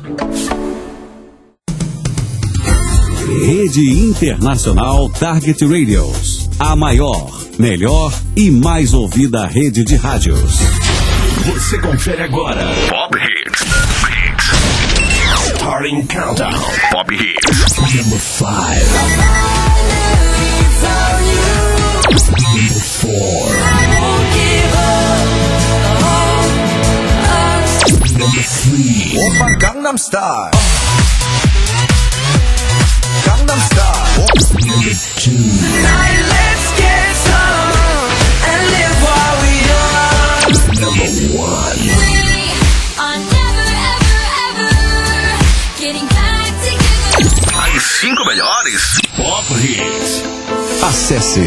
Rede Internacional Target Radios. A maior, melhor e mais ouvida rede de rádios. Você confere agora Pop Hits. Starting Countdown. Pop Hits. Number 5. Number 4. Number 3. Oppa Gangnam Style. Gangnam Style. Number 2. Tonight let's get some and live while we young. Number 1. We are never, ever, ever getting back together. As 5 melhores Pop Hits. Acesse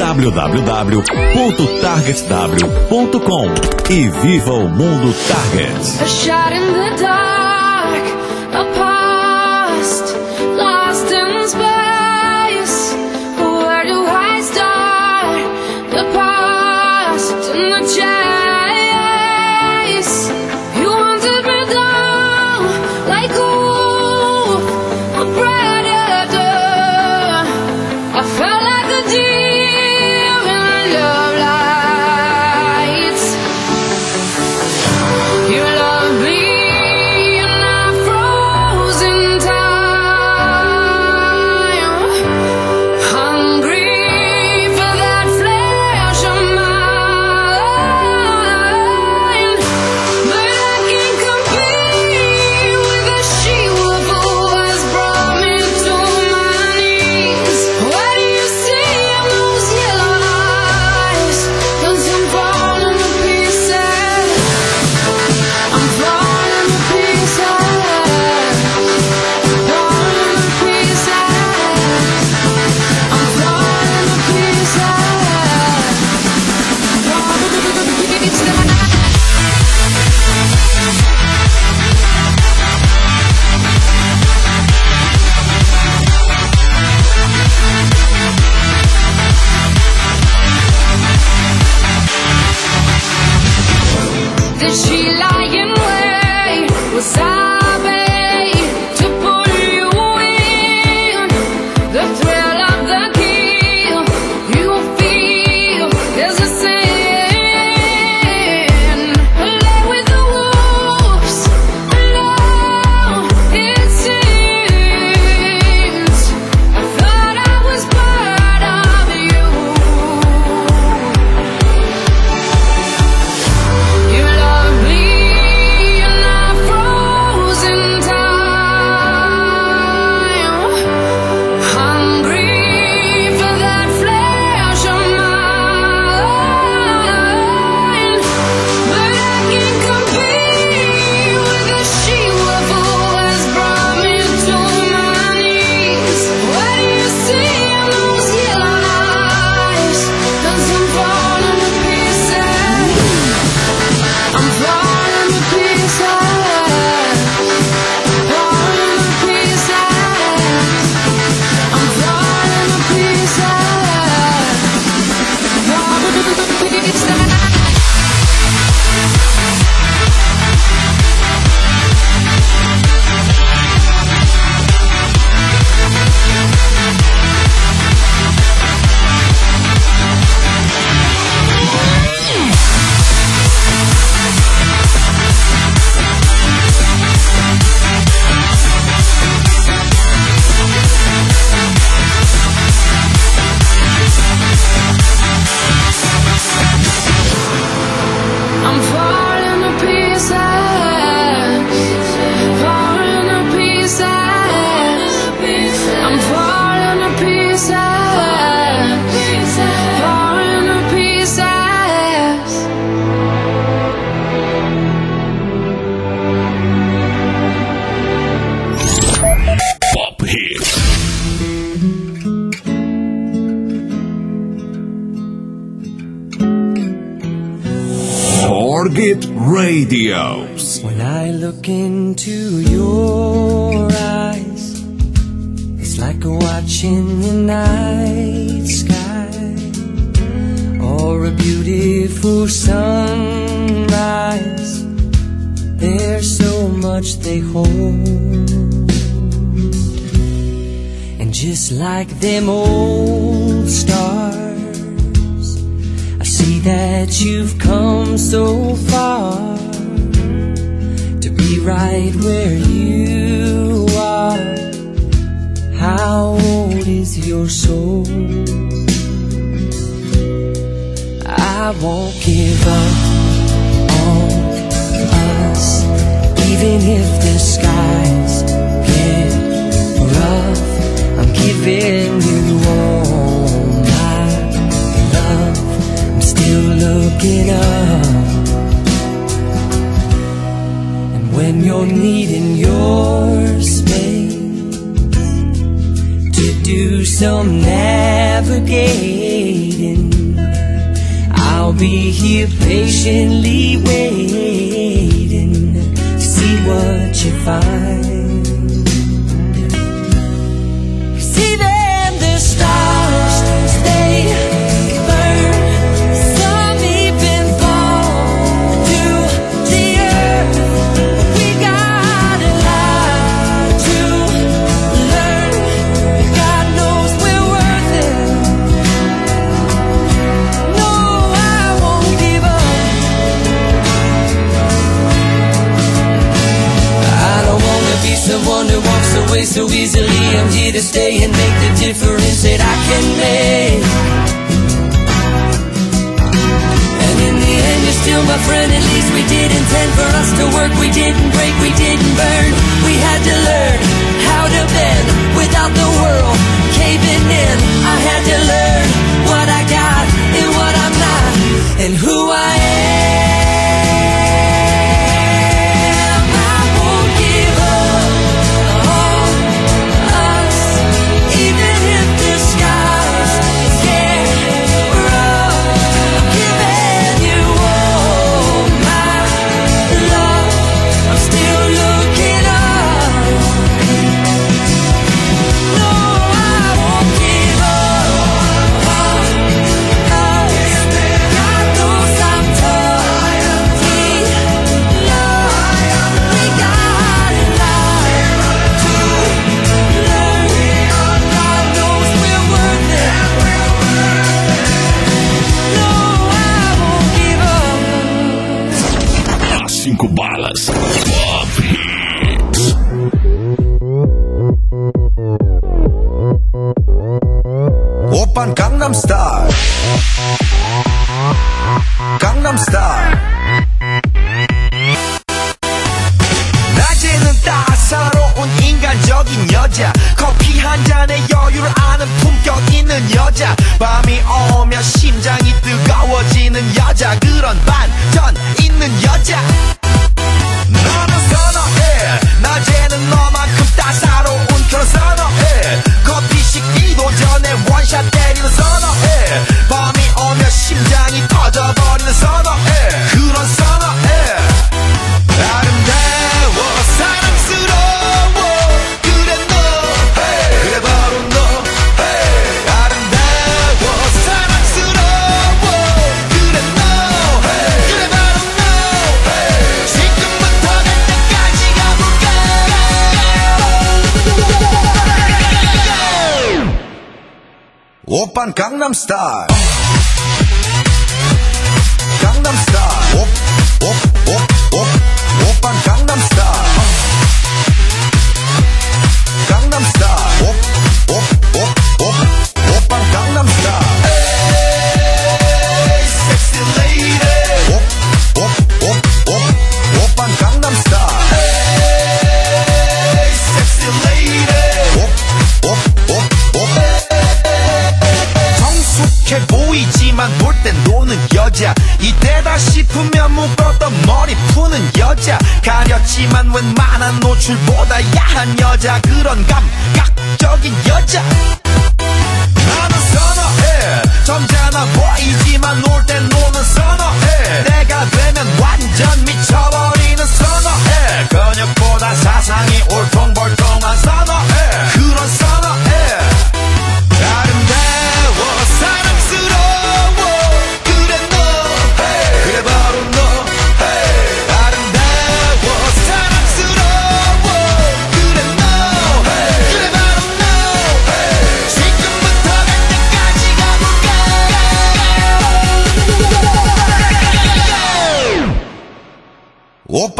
www.targetw.com e viva o mundo Target. A shot in the dark, a past lost in space. Where do I start? The past and the chase. You wanted me down like a predator. I felt like a deer in the love lights. You love me and I froze in time, hungry for that flesh of mine, but I can't compete with the she-wolf who has brought me to my knees. What do you see in those yellow eyes? 'Cause I'm falling to pieces. I'm falling to pieces. Falling to pieces. I'm falling to pieces. Falling to pieces. Did she lie in wait? Was I made to pull you in? The thrill of the kill, you feel there's a sin. Lay with the wolves, alone it seems. I thought I was part of you. You love me and I froze in time, hungry for that flesh of mine, but I can't compete with the she-wolf who has brought me to my knees. What do you see in those yellow eyes? 'Cause I'm falling to pieces. I'm falling to pieces. Falling to pieces. I'm falling to pieces. Falling to pieces. I'm falling to pieces. Falling to pieces. I'm falling to pieces. Falling to pieces. Pop Hits. Target Radios. When I look into your eyes, it's like watching the night sky or a beautiful sunrise. There's so much much they hold. And just like them old stars, I see that you've come so far to be right where you are. How old is your soul? I won't give up on us, even if the skies get rough. I'm giving you all my love. I'm still looking up. And when you're needing your space to do some navigating, I'll be here patiently waiting to see what you find. See them, the stars, they burn. Some even fall to the earth. We got a lot to learn. God knows we're worth it. No, I won't give up. I don't wanna be someone who walks away so easily. I'm here to stay and make the difference that I can make. And in the end, you're still my friend. At least we did intend for us to work. We didn't break, we didn't burn. We had to learn how to bend without the world caving in. I had to learn what I got and what I'm not, and who I am. I won't give up on us, even if the skies get rough. I'm giving you all my love. I'm still looking up. No, I won't give up on us. God knows I'm tough. We love. We got a lot to learn. God knows we're worth it. No, I won't give up. As 5 balas. Pop Hits. 오빤 강남스타일 강남스타일 낮에는 따사로운 인간적인 여자, 커피 한 잔에 여유를 아는 품격 있는 여자, 밤이 오면 심장이 뜨거워지는 여자, 그런 반전 있는 여자. 너는 선호해, 낮에는 너만큼 따사로운 그런 선호해, 커피 식기도 전에 원샷 때리는 선호해, 밤이 오면 심장이 터져버리는 선호해, 그런 선호해. 아름다워 사랑스러워 그래 너, 그래 바로 너. 아름다워 사랑스러워 그래 너, 그래 바로 너. 지금부터 갈 때까지 가볼까. 오빤 강남스타일 강남스타일 오빤 강남스타일 강남스타일 오빤 강남스타일 에이 섹시 레이디 오빤 강남스타일 에이 섹시 레이디 성숙해 보이지만 놀 땐 노는 여자, 이때다 싶으면 묶었던 머리 푸는 여자, 가렸지만 웬만한 노출보다 야한 여자, 그런 감각적인 여자. 나는 선호해, 점잖아 보이지만 놀 땐 노는 선호해, 내가 되면 완전 미쳐버리는 선호해, 근육보다 사상이 울퉁불퉁한 선호해, 그런 선호해. 아름다워 사랑스러워 그래 너, 그래 바로 너. 아름다워 사랑스러워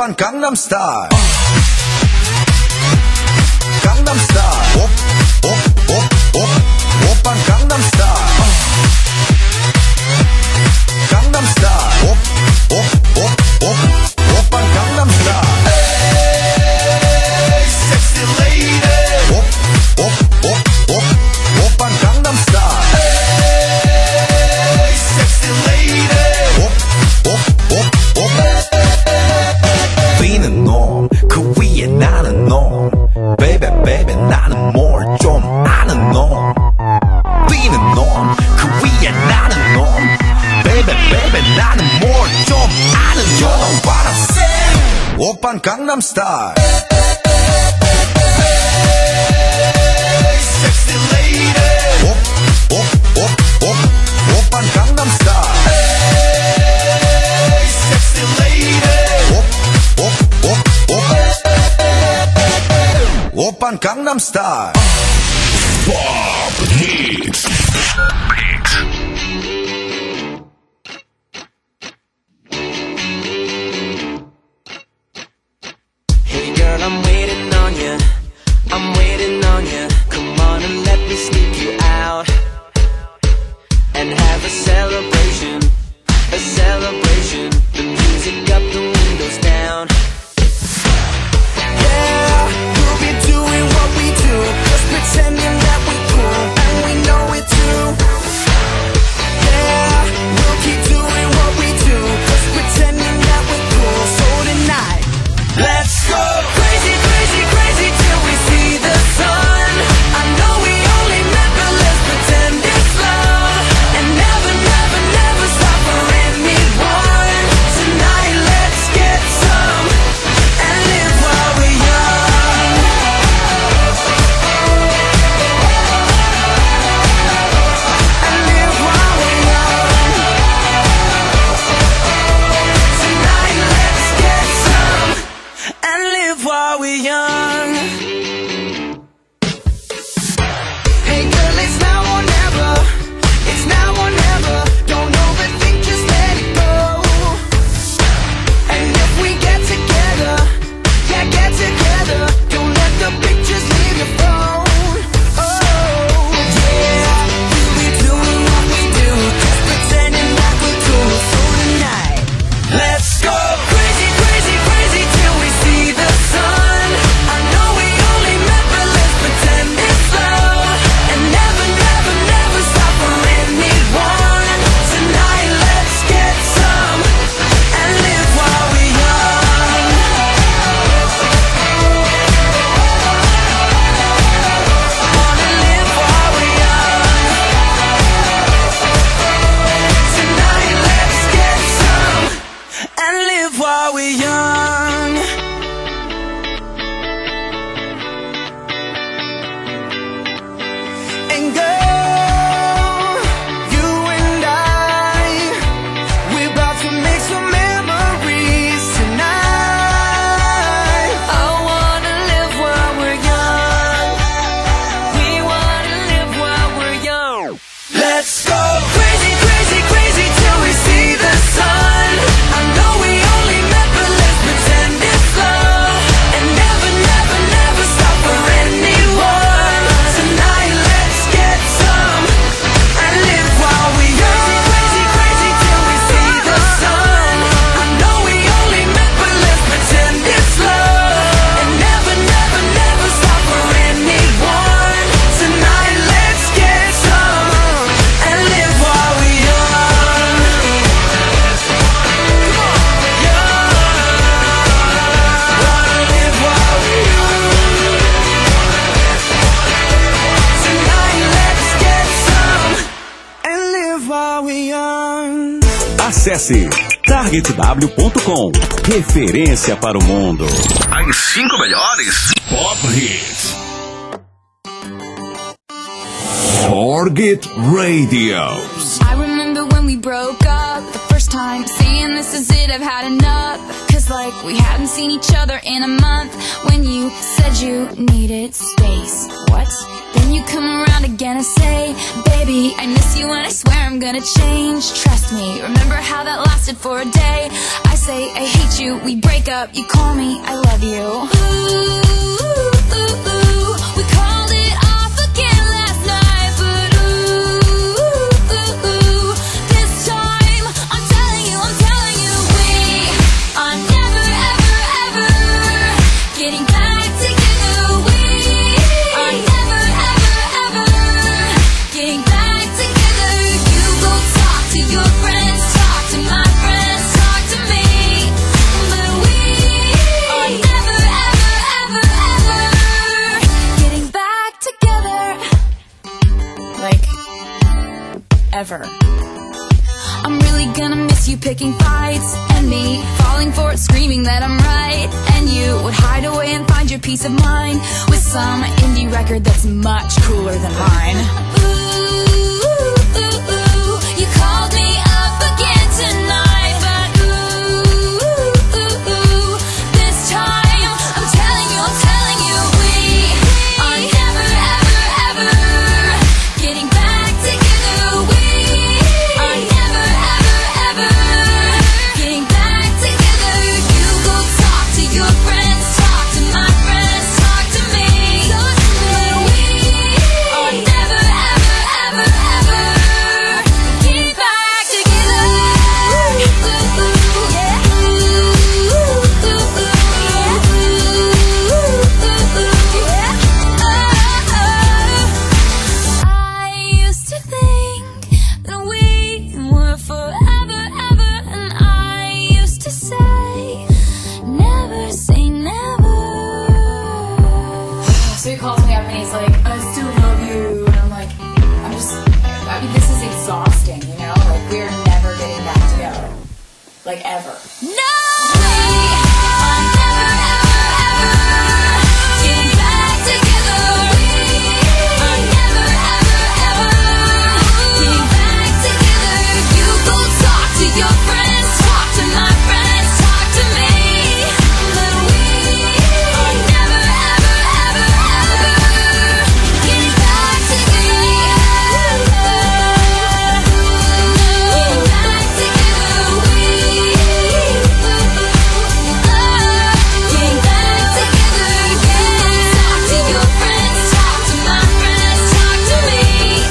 오빤 강남스타일 강남스타일 오빤 강남스타일 강남스타일 오빤 강남스타일 에이 섹시 레이디 오빤 강남스타일 에이 섹시 레이디 B는 놈, 그 위에 나는 놈 Baby baby 나는 뭘 좀 아는 놈 B는 놈, 그 위에 나는 놈 Baby baby 나는 뭘 좀 아는 놈 You know what I'm saying 오빤 강남스타일 Sexy lady 오빤 강남스타일 Sexy lady 오빤 강남스타일 Pop Hits. Hey girl, I'm waiting on you. I'm waiting on you. Come on and let me sneak you out and have a celebration. A celebration. The music up, the windows down. Yeah, we'll be doing what we do, just pretending that we're cool, and we know it too. Yeah, we'll keep doing what we do, just pretending that we're cool. So tonight, let's go crazy, crazy, crazy till we see the sun. I know we only met, but let's pretend it's love, and never, never, never stop for anyone. Tonight, let's get some and live while we're young. And live while we're young. Tonight, let's get some and live while we're young. Hey girl, it's now or never. It's now or never. Don't overthink, just let it go. And if we get together, yeah, get together. Don't let the pictures leave your phone. Oh, yeah, we'll be doing what we do, just pretending that we're cool. So tonight, let's go crazy, crazy, crazy till we see the sun. I know we only met, but let's pretend it's love, and never, never, never stop for anyone. Tonight, let's get some and live while we're young. Wanna live while we're young. Tonight, let's get some and live while we're young. And girl, you and I, we're about to make some memories tonight. I wanna live while we're young. We wanna live while we're young. Let's go crazy, crazy, crazy till we see the sun. I know we only met, but let's pretend it's love, and never, never, never stop for anyone. Tonight, let's get some and live while we're young. Crazy, crazy till we see the sun. I know we only met, but let's pretend it's love, and never, never, never stop for anyone. Tonight, let's get some and live while we're young. Wanna live while we're young. Tonight, let's get some and live while we're young. Acesse targetw.com. Referência para o mundo. As 5 melhores Pop Hits. Target Radios. I remember when we broke up the first time, saying this is it, I've had enough. Cause like we hadn't seen each other in a month. When you said said you needed space. What? Then you come around again and say, baby, I miss you and I swear I'm gonna change. Trust me, remember how that lasted for a day? I say I hate you, we break up, you call me, I love you. Ooh, ooh, ooh, we called it off again last night, but ooh, ooh, ooh, this time I'm telling you, we are never, ever, ever getting back together. We are never, ever, ever getting back together. You go talk to your friends, talk to my friends, talk to me, but we are never, ever, ever, ever getting back together. Like, ever. I'm really gonna miss you picking fights, and me falling for it, screaming that I'm right. And you would hide away and find your peace of mind with some indie record that's much cooler than mine. Ooh, ooh, ooh, you called me up again tonight, but ooh, ooh, ooh, this time I'm telling you, we are never, ever, ever getting back together. We are never, ever, ever getting back together. You go talk to your friends, talk to my friends, talk to me, but we are never, ever, ever, ever getting back together. I used to think that we were forever, ever, and I used to say, never say never. So he calls me up and he's like, I still love you, and I'm like, I mean, this is exhausting, you know? Like, we're never getting back together. Like, ever. No! We are never, ever, ever getting back together. We are never, ever, ever getting back together. You go talk to your friends, talk to my friends, talk to me, but we are never, ever, ever, ever getting back together. Getting back together. We getting back together. Talk to your friends, talk to my friends, talk to me,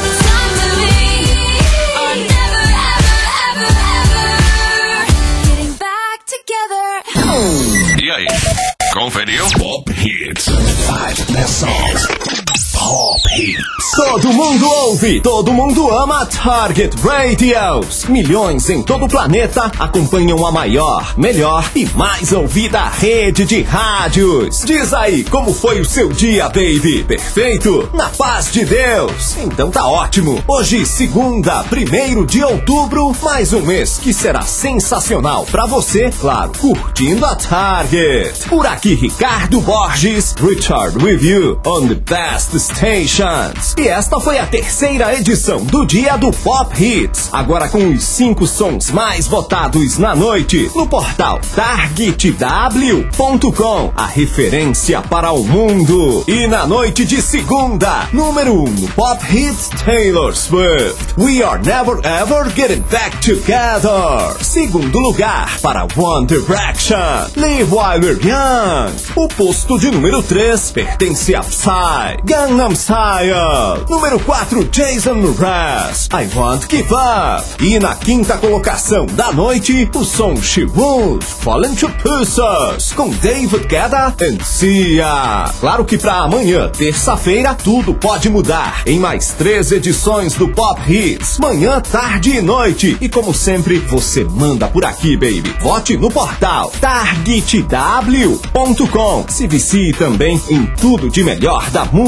are never, ever, ever, ever getting back together. E aí, conferiu? Pop Hits. 5 best songs. Pop Hits. Todo mundo ouve, todo mundo ama Target Radios. Milhões em todo o planeta acompanham a maior, melhor e mais ouvida rede de rádios. Diz aí, como foi o seu dia, baby? Perfeito? Na paz de Deus? Então tá ótimo. Hoje, segunda, 1º de outubro, mais um mês que será sensacional pra você, claro, curtindo a Target. Por aqui, Ricardo Borges, Richard Review on the Best Stations. E esta foi a 3ª edição do Dia do Pop Hits. Agora com os 5 sons mais votados na noite no portal targetw.com, a referência para o mundo. E na noite de segunda, número 1 no Pop Hits, Taylor Swift, We Are Never Ever Getting Back Together. Segundo lugar para One Direction, Live While We're Young. O posto de número 3 pertence a Psy, Gangnam Style. Número 4, Jason Mraz, I Won't Give Up. E na 5ª colocação da noite, o som She Won't, Fallen to Pieces, com David Guetta e Sia. Claro que pra amanhã, terça-feira, tudo pode mudar. Em mais 3 edições do Pop Hits, manhã, tarde e noite. E como sempre, você manda por aqui, baby. Vote no portal targetw.com. Se vicie também em tudo de melhor da música.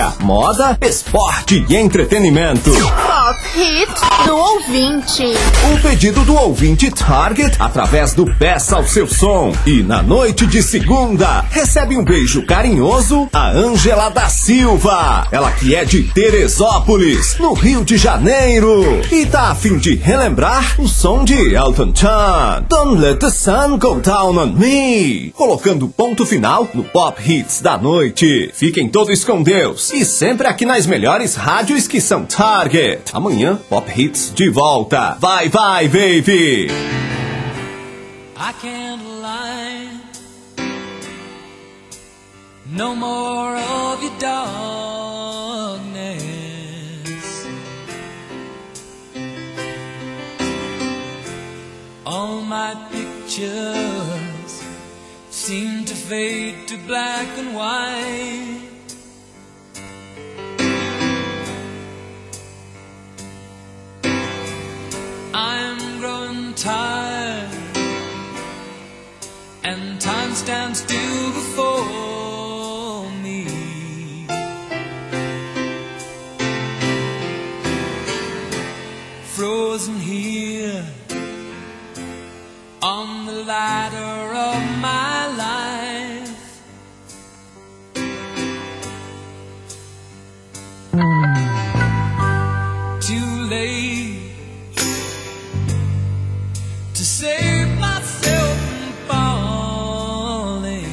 música, moda, esporte e entretenimento. Pop Hits do ouvinte. O pedido do ouvinte Target através do Peça ao Seu Som. E na noite de segunda, recebe um beijo carinhoso a Ângela da Silva. Ela que é de Teresópolis, no Rio de Janeiro. E tá a fim de relembrar o som de Elton John. Don't Let the Sun Go Down on Me. Colocando ponto final no Pop Hits da noite. Fiquem todos com Deus. E sempre aqui nas melhores rádios que são Target. Amanhã, Pop Hits de volta. Vai, vai, baby! I can't lie. No more of your darkness. All my pictures seem to fade to black and white. I'm growing tired, and time stands still before me. Frozen here on the ladder of my life. Too late to save myself from falling.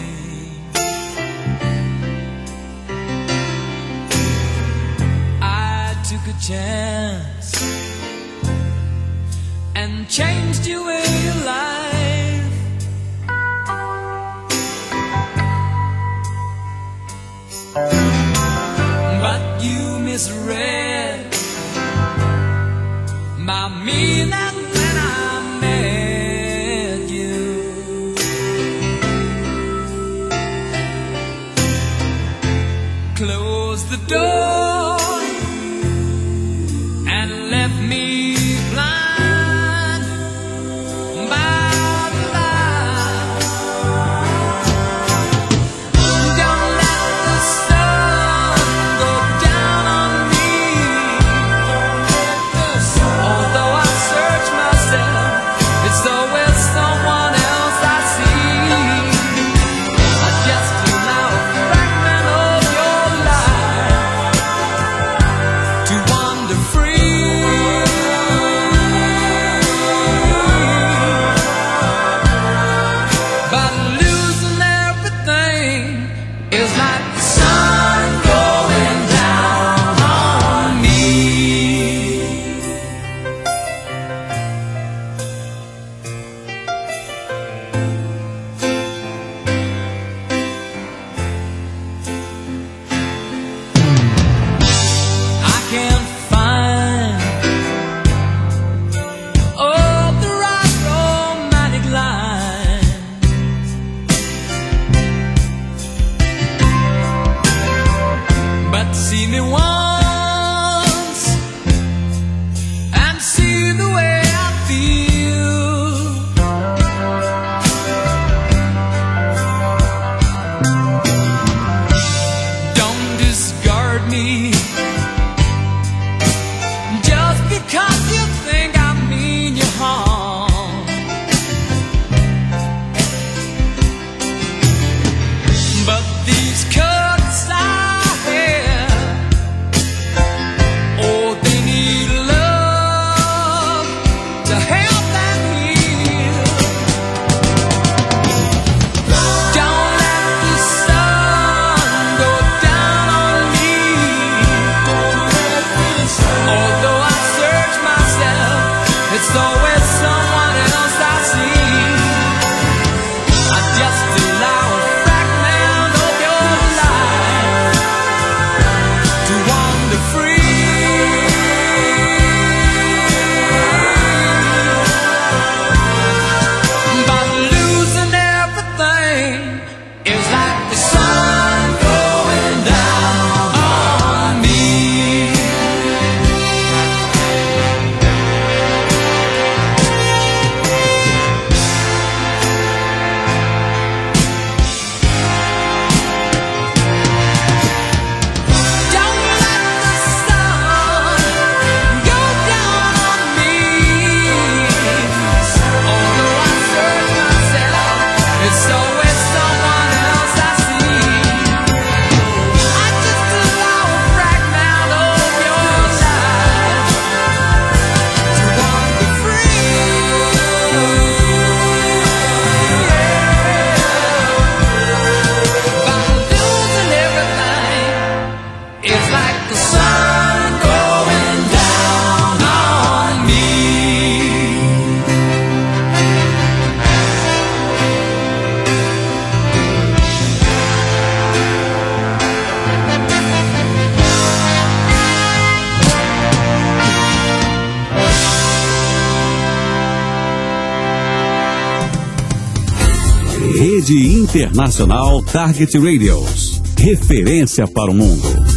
I took a chance and changed your way of life. But you misread my meaning when I met you. Close the door and left me blind by the light. Don't let the sun go down on me. Although I search myself, it's always someone else I see. I just allow a fragment of your life to wander free. But losing everything is like the sun going down on me. I can't find all the right romantic lines. But see me once and see the way I feel. Don't discard me just because you think I mean you harm. But these cuts I have, oh, they need love to help them heal. Don't let the sun go down on me. Although I search myself, it's always someone else I see. I just allow a fragment of your life Rede Internacional Target Radios. Referência para o mundo.